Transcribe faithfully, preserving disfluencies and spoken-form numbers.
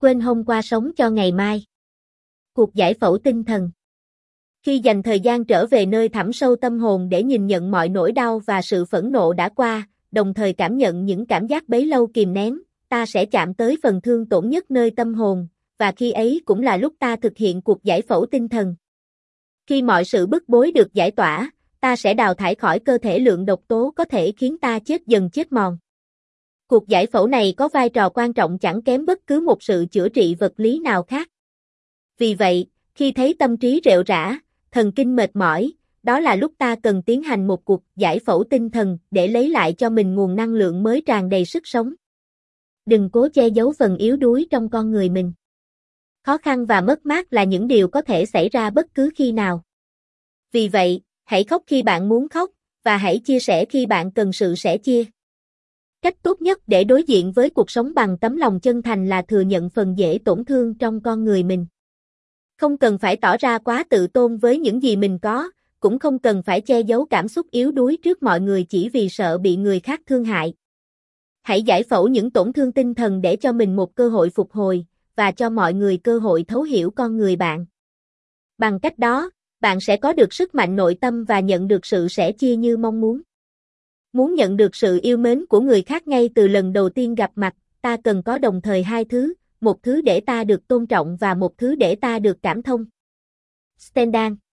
quên hôm qua sống cho ngày mai. Cuộc giải phẫu tinh thần. Khi dành thời gian trở về nơi thẳm sâu tâm hồn để nhìn nhận mọi nỗi đau và sự phẫn nộ đã qua, đồng thời cảm nhận những cảm giác bấy lâu kìm nén, ta sẽ chạm tới phần thương tổn nhất nơi tâm hồn, và khi ấy cũng là lúc ta thực hiện cuộc giải phẫu tinh thần. Khi mọi sự bức bối được giải tỏa, ta sẽ đào thải khỏi cơ thể lượng độc tố có thể khiến ta chết dần chết mòn. Cuộc giải phẫu này có vai trò quan trọng chẳng kém bất cứ một sự chữa trị vật lý nào khác. Vì vậy, khi thấy tâm trí rệu rã, thần kinh mệt mỏi, đó là lúc ta cần tiến hành một cuộc giải phẫu tinh thần để lấy lại cho mình nguồn năng lượng mới tràn đầy sức sống. Đừng cố che giấu phần yếu đuối trong con người mình. Khó khăn và mất mát là những điều có thể xảy ra bất cứ khi nào. Vì vậy, hãy khóc khi bạn muốn khóc, và hãy chia sẻ khi bạn cần sự sẻ chia. Cách tốt nhất để đối diện với cuộc sống bằng tấm lòng chân thành là thừa nhận phần dễ tổn thương trong con người mình. Không cần phải tỏ ra quá tự tôn với những gì mình có, cũng không cần phải che giấu cảm xúc yếu đuối trước mọi người chỉ vì sợ bị người khác thương hại. Hãy giải phẫu những tổn thương tinh thần để cho mình một cơ hội phục hồi, và cho mọi người cơ hội thấu hiểu con người bạn. Bằng cách đó, bạn sẽ có được sức mạnh nội tâm và nhận được sự sẻ chia như mong muốn. Muốn nhận được sự yêu mến của người khác ngay từ lần đầu tiên gặp mặt, ta cần có đồng thời hai thứ, một thứ để ta được tôn trọng và một thứ để ta được cảm thông. Stendhal